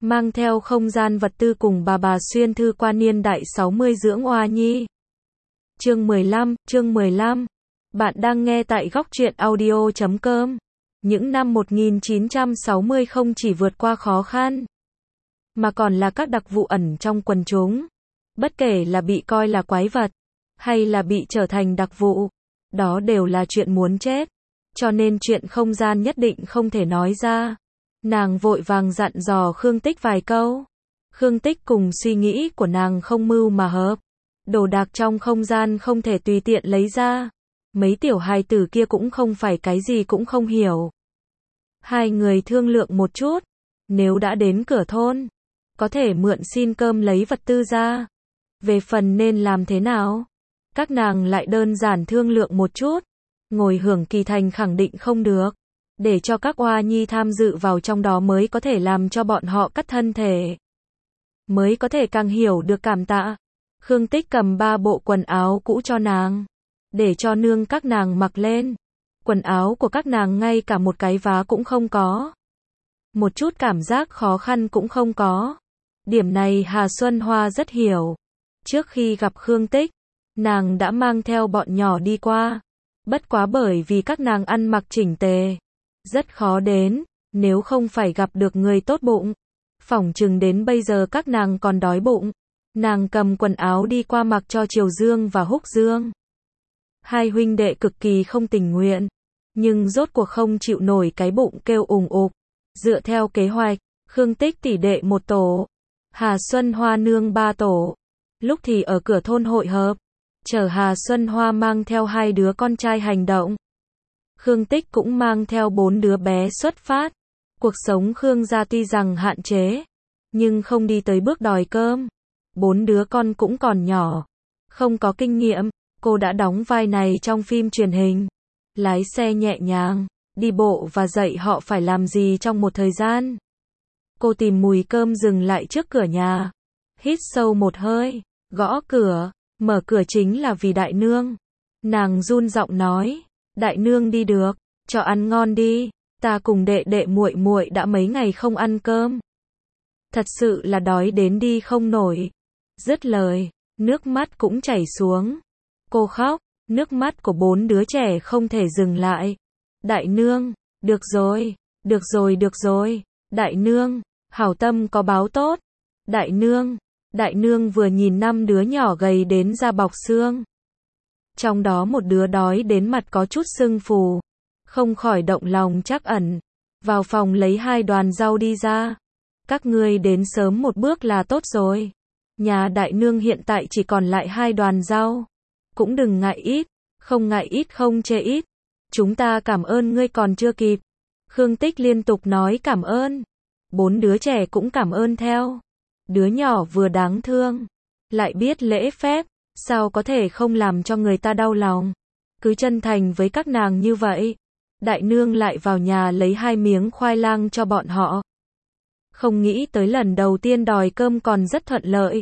mang theo không gian vật tư cùng bà xuyên thư qua niên đại 60 dưỡng oa nhi. Chương 15. Bạn đang nghe tại góc truyện audio.com. Những năm 1960 không chỉ vượt qua khó khăn, mà còn là các đặc vụ ẩn trong quần chúng. Bất kể là bị coi là quái vật, hay là bị trở thành đặc vụ, đó đều là chuyện muốn chết. Cho nên chuyện không gian nhất định không thể nói ra. Nàng vội vàng dặn dò Khương Tích vài câu. Khương Tích cùng suy nghĩ của nàng không mưu mà hợp. Đồ đạc trong không gian không thể tùy tiện lấy ra. Mấy tiểu hài tử kia cũng không phải cái gì cũng không hiểu. Hai người thương lượng một chút. Nếu đã đến cửa thôn, có thể mượn xin cơm lấy vật tư ra. Về phần nên làm thế nào, các nàng lại đơn giản thương lượng một chút. Ngồi hưởng kỳ thành khẳng định không được. Để cho các oa nhi tham dự vào trong đó mới có thể làm cho bọn họ cắt thân thể. Mới có thể càng hiểu được cảm tạ. Khương Tích cầm 3 bộ quần áo cũ cho nàng. Để cho nương các nàng mặc lên. Quần áo của các nàng ngay cả một cái vá cũng không có. Một chút cảm giác khó khăn cũng không có. Điểm này Hà Xuân Hoa rất hiểu. Trước khi gặp Khương Tích, nàng đã mang theo bọn nhỏ đi qua. Bất quá bởi vì các nàng ăn mặc chỉnh tề, rất khó đến, nếu không phải gặp được người tốt bụng. Phỏng chừng đến bây giờ các nàng còn đói bụng. Nàng cầm quần áo đi qua mặc cho Triều Dương và Húc Dương. Hai huynh đệ cực kỳ không tình nguyện, nhưng rốt cuộc không chịu nổi cái bụng kêu ùng ục. Dựa theo kế hoạch, Khương Tích tỷ đệ một tổ, Hà Xuân Hoa nương 3 tổ. Lúc thì ở cửa thôn hội hợp, chở Hà Xuân Hoa mang theo 2 đứa con trai hành động. Khương Tích cũng mang theo 4 đứa bé xuất phát. Cuộc sống Khương gia tuy rằng hạn chế, nhưng không đi tới bước đòi cơm. 4 đứa con cũng còn nhỏ, không có kinh nghiệm. Cô đã đóng vai này trong phim truyền hình. Lái xe nhẹ nhàng, đi bộ và dạy họ phải làm gì trong một thời gian. Cô tìm mùi cơm dừng lại trước cửa nhà. Hít sâu một hơi, gõ cửa. Mở cửa chính là vì đại nương. Nàng run giọng nói, đại nương đi được, cho ăn ngon đi, ta cùng đệ đệ muội muội đã mấy ngày không ăn cơm. Thật sự là đói đến đi không nổi. Dứt lời, nước mắt cũng chảy xuống. Cô khóc, nước mắt của 4 đứa trẻ không thể dừng lại. Đại nương, được rồi, được rồi, được rồi. Đại nương, hảo tâm có báo tốt. Đại nương vừa nhìn 5 đứa nhỏ gầy đến da bọc xương. Trong đó một đứa đói đến mặt có chút sưng phù. Không khỏi động lòng trắc ẩn. Vào phòng lấy 2 đoàn rau đi ra. Các ngươi đến sớm một bước là tốt rồi. Nhà đại nương hiện tại chỉ còn lại 2 đoàn rau. Cũng đừng ngại ít. Không ngại ít không chê ít. Chúng ta cảm ơn ngươi còn chưa kịp. Khương Tích liên tục nói cảm ơn. 4 đứa trẻ cũng cảm ơn theo. Đứa nhỏ vừa đáng thương, lại biết lễ phép, sao có thể không làm cho người ta đau lòng. Cứ chân thành với các nàng như vậy. Đại nương lại vào nhà lấy 2 miếng khoai lang cho bọn họ. Không nghĩ tới lần đầu tiên đòi cơm còn rất thuận lợi.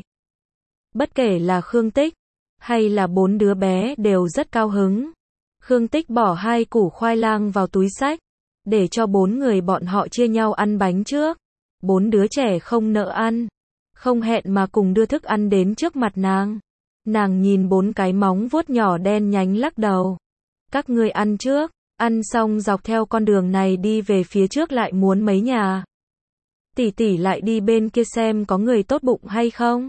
Bất kể là Khương Tích, hay là 4 đứa bé đều rất cao hứng. Khương Tích bỏ 2 củ khoai lang vào túi xách, để cho 4 người bọn họ chia nhau ăn bánh trước. 4 đứa trẻ không nỡ ăn, không hẹn mà cùng đưa thức ăn đến trước mặt nàng. Nàng nhìn 4 cái móng vuốt nhỏ đen nhánh lắc đầu. Các ngươi ăn trước, ăn xong dọc theo con đường này đi về phía trước lại muốn mấy nhà. Tỷ tỷ lại đi bên kia xem có người tốt bụng hay không.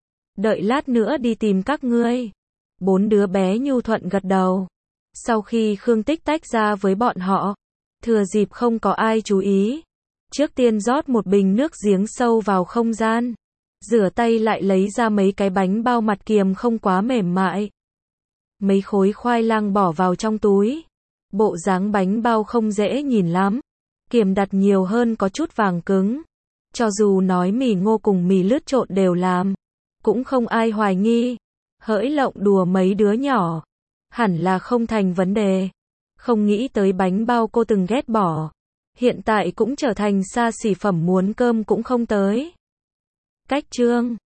Đợi lát nữa đi tìm các ngươi. 4 đứa bé nhu thuận gật đầu. Sau khi Khương Tích tách ra với bọn họ, thừa dịp không có ai chú ý, trước tiên rót một bình nước giếng sâu vào không gian. Rửa tay lại lấy ra mấy cái bánh bao mặt kiềm không quá mềm mại. Mấy khối khoai lang bỏ vào trong túi. Bộ dáng bánh bao không dễ nhìn lắm. Kiềm đặt nhiều hơn có chút vàng cứng. Cho dù nói mì ngô cùng mì lướt trộn đều làm, cũng không ai hoài nghi. Hỡi lộng đùa mấy đứa nhỏ, hẳn là không thành vấn đề. Không nghĩ tới bánh bao cô từng ghét bỏ, hiện tại cũng trở thành xa xỉ phẩm muốn cơm cũng không tới. Cách chương